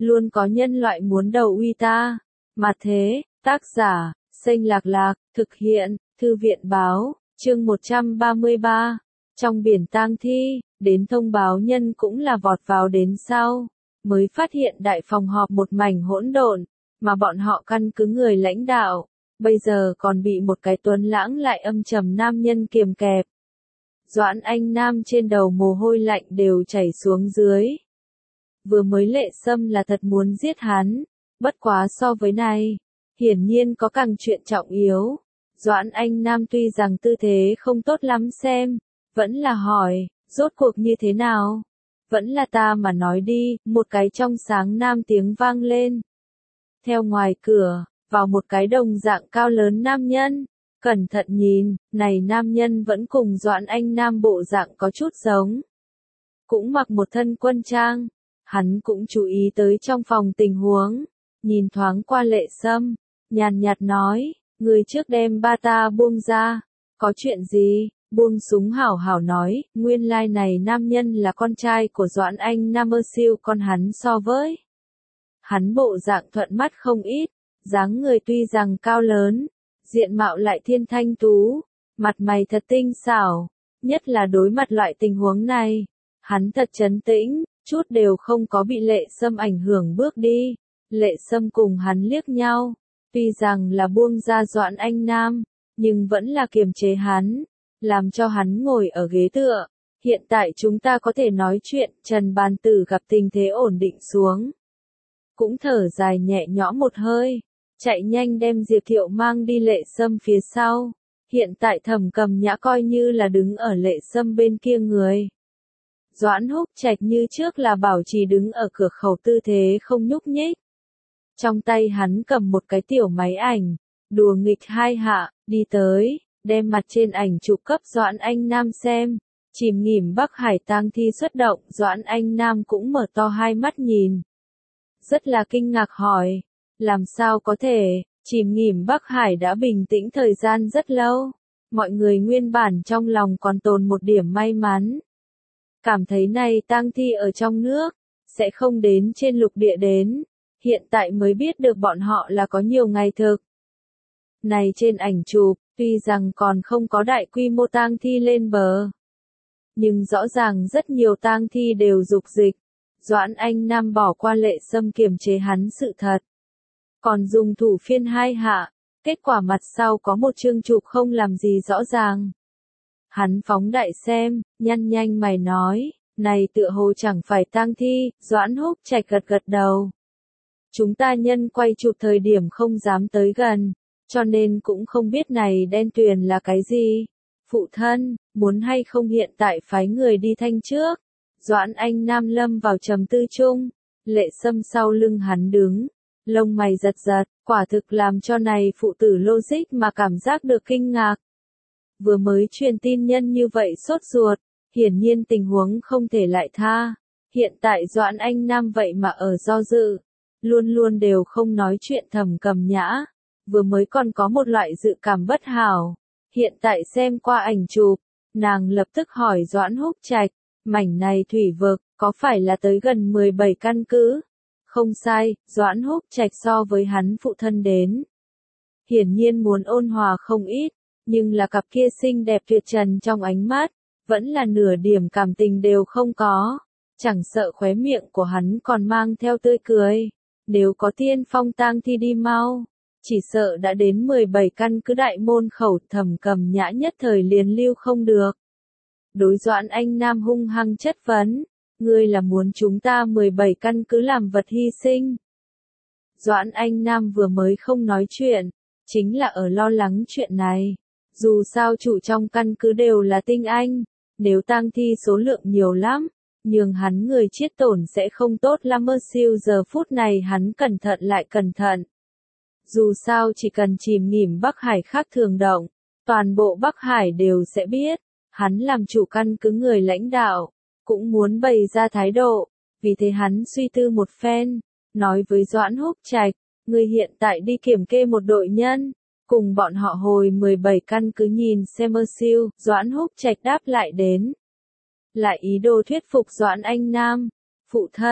luôn có nhân loại muốn đầu uy ta. Mà thế, tác giả, Xanh Lạc Lạc, thực hiện, Thư viện Báo, chương 133. Trong biển tang thi, đến thông báo nhân cũng là vọt vào đến sau, mới phát hiện đại phòng họp một mảnh hỗn độn, mà bọn họ căn cứ người lãnh đạo, bây giờ còn bị một cái tuấn lãng lại âm trầm nam nhân kiềm kẹp. Doãn Anh Nam trên đầu mồ hôi lạnh đều chảy xuống dưới. Vừa mới Lệ Sâm là thật muốn giết hắn, bất quá so với này, hiển nhiên có càng chuyện trọng yếu. Doãn Anh Nam tuy rằng tư thế không tốt lắm xem, vẫn là hỏi, rốt cuộc như thế nào? Vẫn là ta mà nói đi, một cái trong sáng nam tiếng vang lên. Theo ngoài cửa, vào một cái đồng dạng cao lớn nam nhân, cẩn thận nhìn, này nam nhân vẫn cùng Doãn Anh Nam bộ dạng có chút giống. Cũng mặc một thân quân trang, hắn cũng chú ý tới trong phòng tình huống, nhìn thoáng qua Lệ Sâm, nhàn nhạt nói, người trước đem ba ta buông ra, có chuyện gì? Buông súng hảo hảo nói, nguyên lai này nam nhân là con trai của Doãn Anh Nam siêu con hắn so với. Hắn bộ dạng thuận mắt không ít, dáng người tuy rằng cao lớn, diện mạo lại thiên thanh tú, mặt mày thật tinh xảo, nhất là đối mặt loại tình huống này, hắn thật trấn tĩnh, chút đều không có bị Lệ Sâm ảnh hưởng bước đi. Lệ Sâm cùng hắn liếc nhau, tuy rằng là buông ra Doãn Anh Nam, nhưng vẫn là kiềm chế hắn, làm cho hắn ngồi ở ghế tựa. Hiện tại chúng ta có thể nói chuyện. Trần Bàn Tử gặp tình thế ổn định xuống, cũng thở dài nhẹ nhõm một hơi, chạy nhanh đem Diệp Thiệu mang đi Lệ Sâm phía sau. Hiện tại Thẩm Cầm Nhã coi như là đứng ở Lệ Sâm bên kia người. Doãn Húc Trạch như trước là bảo trì đứng ở cửa khẩu tư thế không nhúc nhích. Trong tay hắn cầm một cái tiểu máy ảnh, đùa nghịch hai hạ, đi tới, đem mặt trên ảnh chụp cấp Doãn Anh Nam xem. Chìm nghỉm Bắc Hải tang thi xuất động, Doãn Anh Nam cũng mở to hai mắt nhìn. Rất là kinh ngạc hỏi, làm sao có thể, chìm nghỉm Bắc Hải đã bình tĩnh thời gian rất lâu. Mọi người nguyên bản trong lòng còn tồn một điểm may mắn. Cảm thấy này tang thi ở trong nước, sẽ không đến trên lục địa đến. Hiện tại mới biết được bọn họ là có nhiều ngày thực. Này trên ảnh chụp, tuy rằng còn không có đại quy mô tang thi lên bờ, nhưng rõ ràng rất nhiều tang thi đều dục dịch. Doãn Anh Nam bỏ qua Lệ Sâm kiềm chế hắn sự thật, còn dùng thủ phiên hai hạ, kết quả mặt sau có một chương chụp không làm gì rõ ràng. Hắn phóng đại xem, nhăn nhanh mày nói, này tựa hồ chẳng phải tang thi. Doãn Húc Trạch gật gật đầu. Chúng ta nhân quay chụp thời điểm không dám tới gần, cho nên cũng không biết này đen tuyền là cái gì. Phụ thân, muốn hay không hiện tại phái người đi thanh trước? Doãn Anh Nam lâm vào trầm tư chung, Lệ Sâm sau lưng hắn đứng, lông mày giật giật, quả thực làm cho này phụ tử logic mà cảm giác được kinh ngạc. Vừa mới truyền tin nhân như vậy sốt ruột, hiển nhiên tình huống không thể lại tha. Hiện tại Doãn Anh Nam vậy mà ở do dự, luôn luôn đều không nói chuyện. Thẩm Cầm Nhã vừa mới còn có một loại dự cảm bất hảo, hiện tại xem qua ảnh chụp, nàng lập tức hỏi Doãn Húc Trạch, mảnh này thủy vực, có phải là tới gần 17 căn cứ? Không sai, Doãn Húc Trạch so với hắn phụ thân đến, hiển nhiên muốn ôn hòa không ít, nhưng là cặp kia xinh đẹp tuyệt trần trong ánh mắt, vẫn là nửa điểm cảm tình đều không có, chẳng sợ khóe miệng của hắn còn mang theo tươi cười. Nếu có tiên phong tang thi đi mau, chỉ sợ đã đến 17 căn cứ đại môn khẩu. Thẩm Cầm Nhã nhất thời liền lưu không được. Đối Doãn Anh Nam hung hăng chất vấn, ngươi là muốn chúng ta 17 căn cứ làm vật hy sinh? Doãn Anh Nam vừa mới không nói chuyện, chính là ở lo lắng chuyện này. Dù sao chủ trong căn cứ đều là tinh anh, nếu tang thi số lượng nhiều lắm, nhường hắn người chết tổn sẽ không tốt lắm. Siêu giờ phút này hắn cẩn thận lại cẩn thận. Dù sao chỉ cần chìm nghỉm Bắc Hải khác thường động, toàn bộ Bắc Hải đều sẽ biết. Hắn làm chủ căn cứ người lãnh đạo, cũng muốn bày ra thái độ, vì thế hắn suy tư một phen, nói với Doãn Húc Trạch, người hiện tại đi kiểm kê một đội nhân, cùng bọn họ hồi 17 căn cứ nhìn xem. Siêu, Doãn Húc Trạch đáp lại đến. Lại ý đồ thuyết phục Doãn Anh Nam, phụ thân,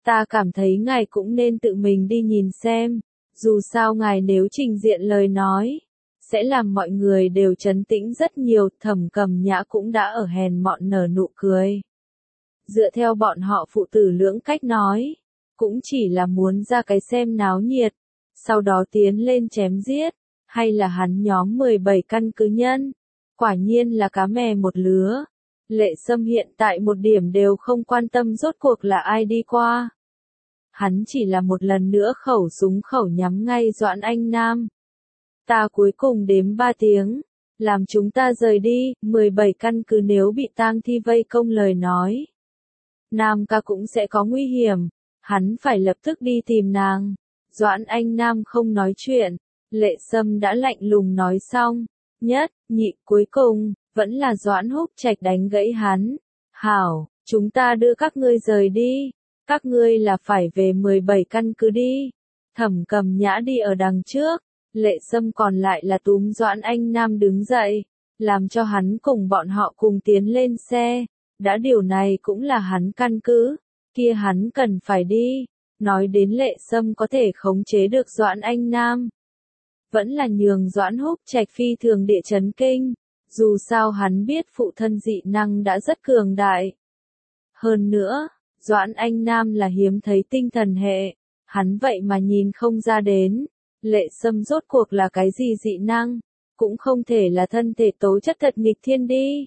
Ta cảm thấy ngài cũng nên tự mình đi nhìn xem, dù sao ngài nếu trình diện lời nói, sẽ làm mọi người đều trấn tĩnh rất nhiều. Thẩm Cầm Nhã cũng đã ở hèn mọn nở nụ cười. Dựa theo bọn họ phụ tử lưỡng cách nói, cũng chỉ là muốn ra cái xem náo nhiệt, sau đó tiến lên chém giết, hay là hắn nhóm 17 căn cứ nhân. Quả nhiên là cá mè một lứa. Lệ Sâm hiện tại một điểm đều không quan tâm rốt cuộc là ai đi qua. Hắn chỉ là một lần nữa khẩu súng khẩu nhắm ngay Doãn Anh Nam. Ta cuối cùng đếm 3 tiếng, làm chúng ta rời đi. 17 căn cứ nếu bị tang thi vây công lời nói, Nam ca cũng sẽ có nguy hiểm, hắn phải lập tức đi tìm nàng. Doãn Anh Nam không nói chuyện, Lệ Sâm đã lạnh lùng nói xong, nhất, nhị, cuối cùng, vẫn là Doãn Húc Trạch đánh gãy hắn. Hảo, chúng ta đưa các ngươi rời đi, các ngươi là phải về 17 căn cứ đi. Thẩm Cầm Nhã đi ở đằng trước, Lệ Sâm còn lại là túm Doãn Anh Nam đứng dậy, làm cho hắn cùng bọn họ cùng tiến lên xe. Đã điều này cũng là hắn căn cứ, kia hắn cần phải đi. Nói đến Lệ Sâm có thể khống chế được Doãn Anh Nam, vẫn là nhường Doãn Húc Trạch phi thường địa chấn kinh, dù sao hắn biết phụ thân dị năng đã rất cường đại. Hơn nữa, Doãn Anh Nam là hiếm thấy tinh thần hệ, hắn vậy mà nhìn không ra đến, Lệ Sâm rốt cuộc là cái gì dị năng, cũng không thể là thân thể tố chất thật nghịch thiên đi.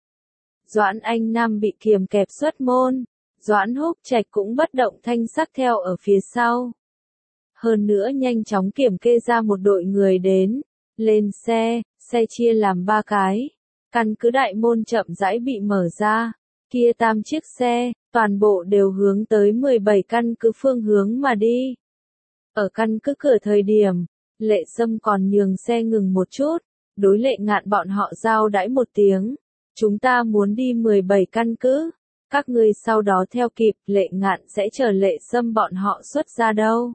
Doãn Anh Nam bị kiềm kẹp xuất môn, Doãn Húc Trạch cũng bất động thanh sắc theo ở phía sau. Hơn nữa nhanh chóng kiểm kê ra một đội người đến, lên xe, xe chia làm 3 cái. Căn cứ đại môn chậm rãi bị mở ra, kia 8 chiếc xe, toàn bộ đều hướng tới 17 căn cứ phương hướng mà đi. Ở căn cứ cửa thời điểm, Lệ Sâm còn nhường xe ngừng một chút, đối Lệ Ngạn bọn họ giao đãi một tiếng. Chúng ta muốn đi 17 căn cứ, các ngươi sau đó theo kịp. Lệ Ngạn sẽ chờ Lệ Sâm bọn họ xuất ra đâu.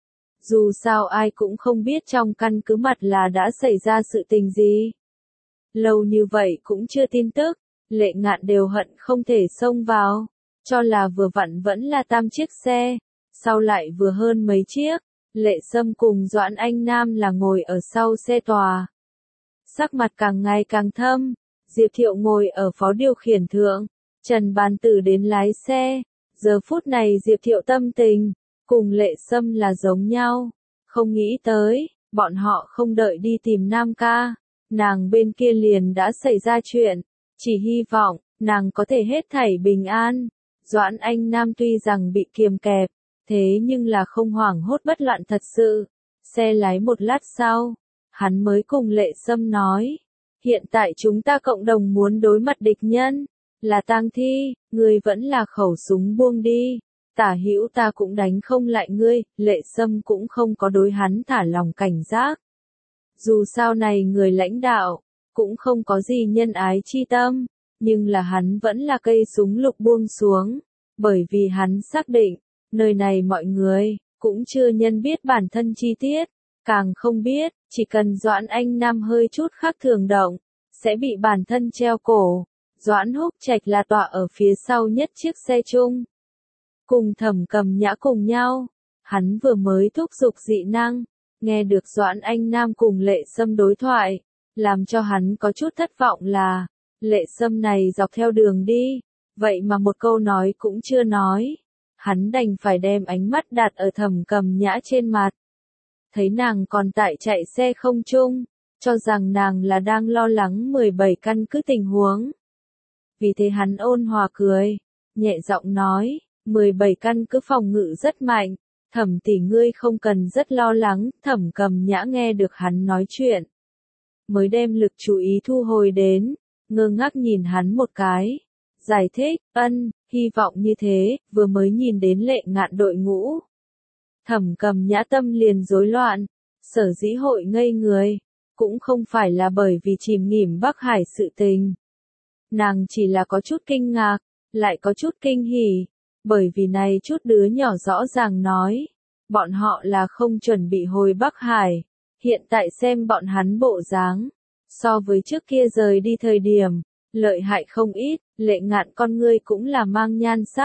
Dù sao ai cũng không biết trong căn cứ mặt là đã xảy ra sự tình gì. Lâu như vậy cũng chưa tin tức, Lệ Ngạn đều hận không thể xông vào, cho là vừa vặn vẫn là 8 chiếc xe, sau lại vừa hơn mấy chiếc. Lệ Sâm cùng Doãn Anh Nam là ngồi ở sau xe tòa. Sắc mặt càng ngày càng thâm, Diệp Thiệu ngồi ở phó điều khiển thượng, Trần Bàn Tử đến lái xe. Giờ phút này Diệp Thiệu tâm tình cùng Lệ Sâm là giống nhau, không nghĩ tới, bọn họ không đợi đi tìm Nam ca, nàng bên kia liền đã xảy ra chuyện, chỉ hy vọng, nàng có thể hết thảy bình an. Doãn Anh Nam tuy rằng bị kiềm kẹp, thế nhưng là không hoảng hốt bất loạn thật sự. Xe lái một lát sau, hắn mới cùng Lệ Sâm nói, hiện tại chúng ta cộng đồng muốn đối mặt địch nhân, là tang thi, ngươi vẫn là khẩu súng buông đi. Tả hữu ta cũng đánh không lại ngươi. Lệ Sâm cũng không có đối hắn thả lòng cảnh giác. Dù sao này người lãnh đạo, cũng không có gì nhân ái chi tâm, nhưng là hắn vẫn là cây súng lục buông xuống, bởi vì hắn xác định, nơi này mọi người, cũng chưa nhân biết bản thân chi tiết, càng không biết, chỉ cần Doãn Anh Nam hơi chút khác thường động, sẽ bị bản thân treo cổ. Doãn Húc Trạch là tọa ở phía sau nhất chiếc xe chung. Cùng Thẩm Cầm Nhã cùng nhau, hắn vừa mới thúc giục dị năng, nghe được Doãn Anh Nam cùng Lệ Sâm đối thoại, làm cho hắn có chút thất vọng là, Lệ Sâm này dọc theo đường đi, vậy mà một câu nói cũng chưa nói, hắn đành phải đem ánh mắt đặt ở Thẩm Cầm Nhã trên mặt. Thấy nàng còn tại chạy xe không chung, cho rằng nàng là đang lo lắng 17 căn cứ tình huống. Vì thế hắn ôn hòa cười, nhẹ giọng nói, 17 căn cứ phòng ngự rất mạnh, Thẩm tỷ ngươi không cần rất lo lắng. Thẩm Cầm Nhã nghe được hắn nói chuyện, mới đem lực chú ý thu hồi đến, ngơ ngác nhìn hắn một cái, giải thích, hy vọng như thế. Vừa mới nhìn đến Lệ Ngạn đội ngũ, Thẩm Cầm Nhã tâm liền rối loạn, sở dĩ hội ngây người, cũng không phải là bởi vì chìm nghỉm Bắc Hải sự tình. Nàng chỉ là có chút kinh ngạc, lại có chút kinh hỉ, bởi vì này chút đứa nhỏ rõ ràng nói, bọn họ là không chuẩn bị hồi Bắc Hải, hiện tại xem bọn hắn bộ dáng, so với trước kia rời đi thời điểm, lợi hại không ít. Lệ Ngạn con ngươi cũng là mang nhan sắc,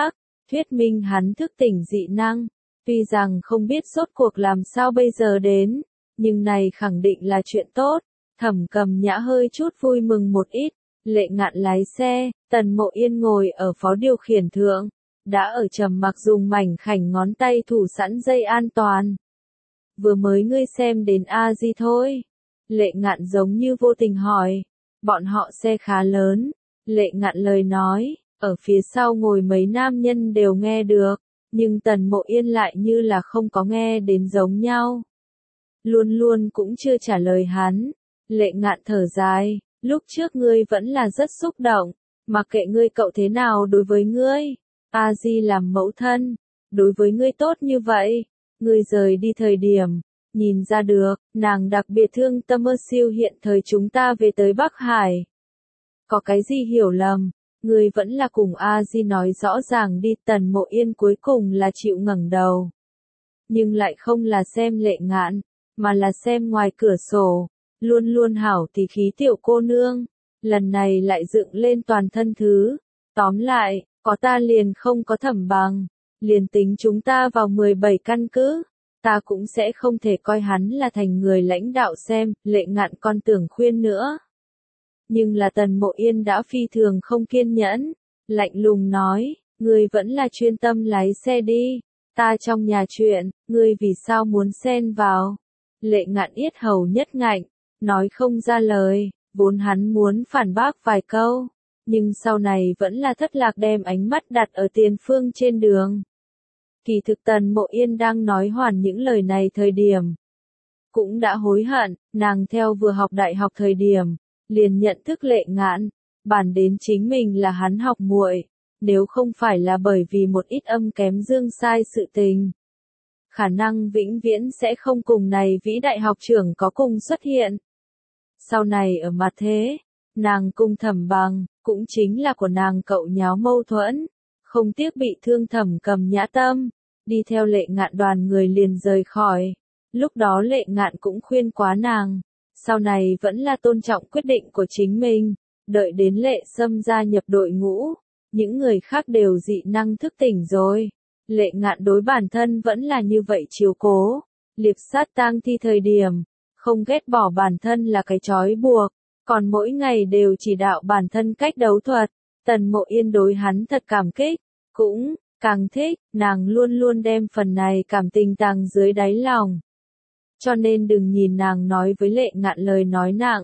thuyết minh hắn thức tỉnh dị năng. Tuy rằng không biết rốt cuộc làm sao bây giờ đến, nhưng này khẳng định là chuyện tốt. Thẩm Cầm Nhã hơi chút vui mừng một ít, Lệ Ngạn lái xe, Tần Mộ Yên ngồi ở phó điều khiển thượng, đã ở trầm mặc dùng mảnh khảnh ngón tay thủ sẵn dây an toàn. Vừa mới ngươi xem đến A Di thôi. Lệ Ngạn giống như vô tình hỏi. Bọn họ xe khá lớn. Lệ Ngạn lời nói, ở phía sau ngồi mấy nam nhân đều nghe được, nhưng Tần Mộ Yên lại như là không có nghe đến giống nhau. Luôn luôn cũng chưa trả lời hắn. Lệ Ngạn thở dài, lúc trước ngươi vẫn là rất xúc động, mặc kệ ngươi cậu thế nào đối với ngươi. A Di làm mẫu thân, đối với ngươi tốt như vậy, ngươi rời đi thời điểm, nhìn ra được, nàng đặc biệt thương tâm ơ siêu hiện thời chúng ta về tới Bắc Hải. Có cái gì hiểu lầm, ngươi vẫn là cùng A Di nói rõ ràng đi. Tần Mộ Yên cuối cùng là chịu ngẩng đầu. Nhưng lại không là xem Lệ Ngạn, mà là xem ngoài cửa sổ, luôn luôn hảo thì khí tiểu cô nương, lần này lại dựng lên toàn thân thứ. Tóm lại, có ta liền không có Thẩm Bằng, liền tính chúng ta vào 17 căn cứ, ta cũng sẽ không thể coi hắn là thành người lãnh đạo xem. Lệ Ngạn còn tưởng khuyên nữa. Nhưng là Tần Mộ Yên đã phi thường không kiên nhẫn, lạnh lùng nói, ngươi vẫn là chuyên tâm lái xe đi, ta trong nhà chuyện, ngươi vì sao muốn xen vào. Lệ Ngạn yết hầu nhất ngạnh, nói không ra lời, vốn hắn muốn phản bác vài câu, nhưng sau này vẫn là thất lạc đem ánh mắt đặt ở Tiền Phương trên đường. Kỳ thực Tần Mộ Yên đang nói hoàn những lời này thời điểm, cũng đã hối hận. Nàng theo vừa học đại học thời điểm, liền nhận thức Lệ Ngạn, bản đến chính mình là hắn học muội, nếu không phải là bởi vì một ít âm kém dương sai sự tình, khả năng vĩnh viễn sẽ không cùng này vĩ đại học trưởng có cùng xuất hiện. Sau này ở mặt thế, nàng cùng Thẩm Bằng, cũng chính là của nàng cậu nháo mâu thuẫn, không tiếc bị thương Thẩm Cầm Nhã tâm, đi theo Lệ Ngạn đoàn người liền rời khỏi. Lúc đó Lệ Ngạn cũng khuyên quá nàng, sau này vẫn là tôn trọng quyết định của chính mình, đợi đến Lệ Sâm gia nhập đội ngũ, những người khác đều dị năng thức tỉnh rồi. Lệ Ngạn đối bản thân vẫn là như vậy chiếu cố, liệp sát tang thi thời điểm, không ghét bỏ bản thân là cái trói buộc, còn mỗi ngày đều chỉ đạo bản thân cách đấu thuật. Tần Mộ Yên đối hắn thật cảm kích, cũng càng thích, nàng luôn luôn đem phần này cảm tình tàng dưới đáy lòng. Cho nên đừng nhìn nàng nói với Lệ Ngạn lời nói nặng,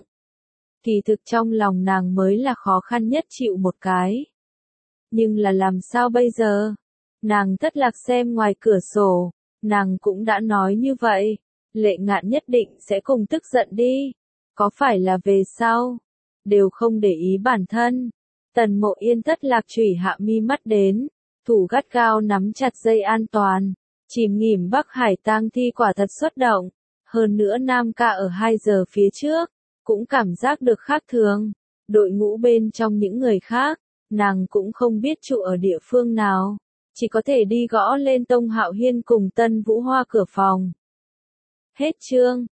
kỳ thực trong lòng nàng mới là khó khăn nhất chịu một cái. Nhưng là làm sao bây giờ? Nàng thất lạc xem ngoài cửa sổ, nàng cũng đã nói như vậy, Lệ Ngạn nhất định sẽ cùng tức giận đi. Có phải là về sau, đều không để ý bản thân. Tần Mộ Yên thất lạc chủy hạ mi mắt đến, thủ gắt gao nắm chặt dây an toàn, chìm nghỉm Bắc Hải tang thi quả thật xuất động. Hơn nữa Nam Ca ở 2 giờ phía trước, cũng cảm giác được khác thường. Đội ngũ bên trong những người khác, nàng cũng không biết trụ ở địa phương nào, chỉ có thể đi gõ lên Tông Hạo Hiên cùng Tân Vũ Hoa cửa phòng. Hết chương.